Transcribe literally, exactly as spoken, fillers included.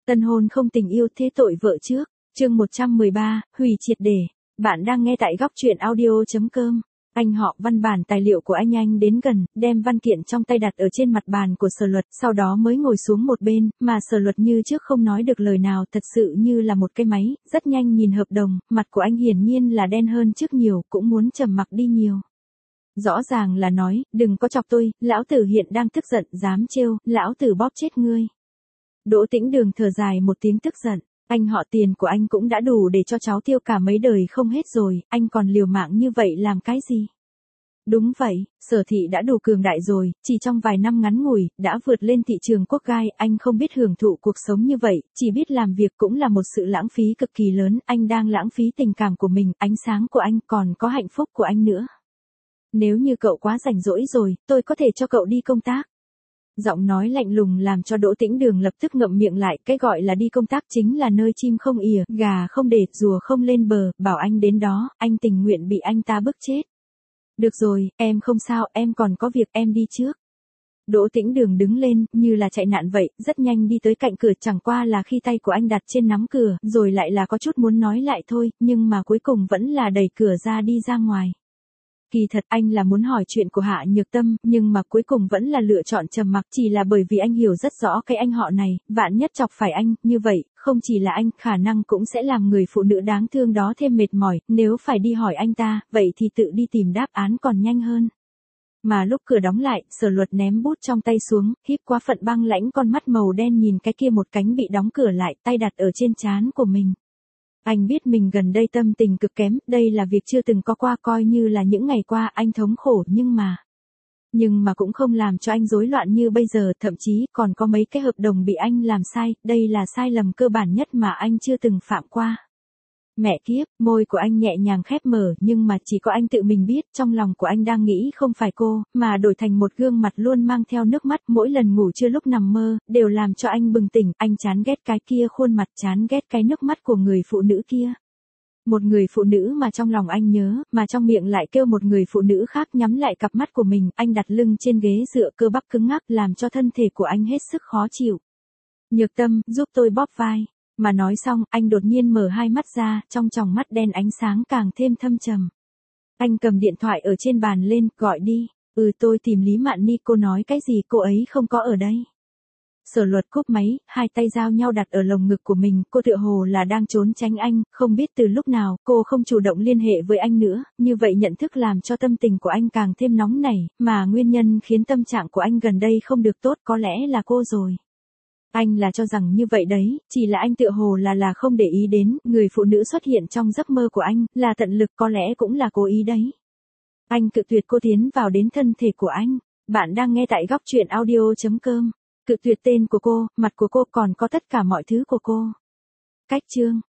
Tân hôn không tình yêu thế tội vợ trước. Chương một trăm mười ba, hủy triệt để. Bạn đang nghe tại góc truyện audio chấm com. Anh họ văn bản tài liệu của anh anh đến gần, đem văn kiện trong tay đặt ở trên mặt bàn của Sở Luật, sau đó mới ngồi xuống một bên, mà Sở Luật như trước không nói được lời nào, thật sự như là một cái máy, rất nhanh nhìn hợp đồng, mặt của anh hiển nhiên là đen hơn trước nhiều, cũng muốn trầm mặc đi nhiều. Rõ ràng là nói, đừng có chọc tôi, lão tử hiện đang tức giận, dám trêu, lão tử bóp chết ngươi. Đỗ Tĩnh Đường thở dài một tiếng tức giận. Anh họ tiền của anh cũng đã đủ để cho cháu tiêu cả mấy đời không hết rồi, anh còn liều mạng như vậy làm cái gì? Đúng vậy, Sở Thị đã đủ cường đại rồi, chỉ trong vài năm ngắn ngủi, đã vượt lên thị trường quốc gai, anh không biết hưởng thụ cuộc sống như vậy, chỉ biết làm việc cũng là một sự lãng phí cực kỳ lớn, anh đang lãng phí tình cảm của mình, ánh sáng của anh, còn có hạnh phúc của anh nữa. Nếu như cậu quá rảnh rỗi rồi, tôi có thể cho cậu đi công tác. Giọng nói lạnh lùng làm cho Đỗ Tĩnh Đường lập tức ngậm miệng lại, cái gọi là đi công tác chính là nơi chim không ỉa, gà không để, rùa không lên bờ, bảo anh đến đó, anh tình nguyện bị anh ta bức chết. Được rồi, em không sao, em còn có việc, em đi trước. Đỗ Tĩnh Đường đứng lên, như là chạy nạn vậy, rất nhanh đi tới cạnh cửa, chẳng qua là khi tay của anh đặt trên nắm cửa, rồi lại là có chút muốn nói lại thôi, nhưng mà cuối cùng vẫn là đẩy cửa ra đi ra ngoài. Kỳ thật anh là muốn hỏi chuyện của Hạ Nhược Tâm, nhưng mà cuối cùng vẫn là lựa chọn trầm mặc, chỉ là bởi vì anh hiểu rất rõ cái anh họ này, vạn nhất chọc phải anh, như vậy, không chỉ là anh, khả năng cũng sẽ làm người phụ nữ đáng thương đó thêm mệt mỏi, nếu phải đi hỏi anh ta, vậy thì tự đi tìm đáp án còn nhanh hơn. Mà lúc cửa đóng lại, Sở Luật ném bút trong tay xuống, híp quá phận băng lãnh con mắt màu đen nhìn cái kia một cánh bị đóng cửa lại, tay đặt ở trên trán của mình. Anh biết mình gần đây tâm tình cực kém, đây là việc chưa từng có qua, coi như là những ngày qua anh thống khổ, nhưng mà... Nhưng mà cũng không làm cho anh rối loạn như bây giờ, thậm chí còn có mấy cái hợp đồng bị anh làm sai, đây là sai lầm cơ bản nhất mà anh chưa từng phạm qua. Mẹ kiếp, môi của anh nhẹ nhàng khép mở, nhưng mà chỉ có anh tự mình biết, trong lòng của anh đang nghĩ không phải cô, mà đổi thành một gương mặt luôn mang theo nước mắt, mỗi lần ngủ trưa lúc nằm mơ, đều làm cho anh bừng tỉnh, anh chán ghét cái kia khuôn mặt, chán ghét cái nước mắt của người phụ nữ kia. Một người phụ nữ mà trong lòng anh nhớ, mà trong miệng lại kêu một người phụ nữ khác, nhắm lại cặp mắt của mình, anh đặt lưng trên ghế dựa, cơ bắp cứng ngắc làm cho thân thể của anh hết sức khó chịu. Nhược Tâm, giúp tôi bóp vai. Mà nói xong, anh đột nhiên mở hai mắt ra, trong tròng mắt đen ánh sáng càng thêm thâm trầm. Anh cầm điện thoại ở trên bàn lên, gọi đi. Ừ, tôi tìm Lý Mạn Ni, cô nói cái gì, cô ấy không có ở đây. Sở Luật cúp máy, hai tay giao nhau đặt ở lồng ngực của mình, cô tựa hồ là đang trốn tránh anh, không biết từ lúc nào, cô không chủ động liên hệ với anh nữa, như vậy nhận thức làm cho tâm tình của anh càng thêm nóng nảy, mà nguyên nhân khiến tâm trạng của anh gần đây không được tốt có lẽ là cô rồi. Anh là cho rằng như vậy đấy, chỉ là anh tựa hồ là là không để ý đến, người phụ nữ xuất hiện trong giấc mơ của anh, là tận lực, có lẽ cũng là cố ý đấy. Anh cự tuyệt cô tiến vào đến thân thể của anh. Bạn đang nghe tại góc truyện audio chấm com. Cự tuyệt tên của cô, mặt của cô, còn có tất cả mọi thứ của cô. Cách chương.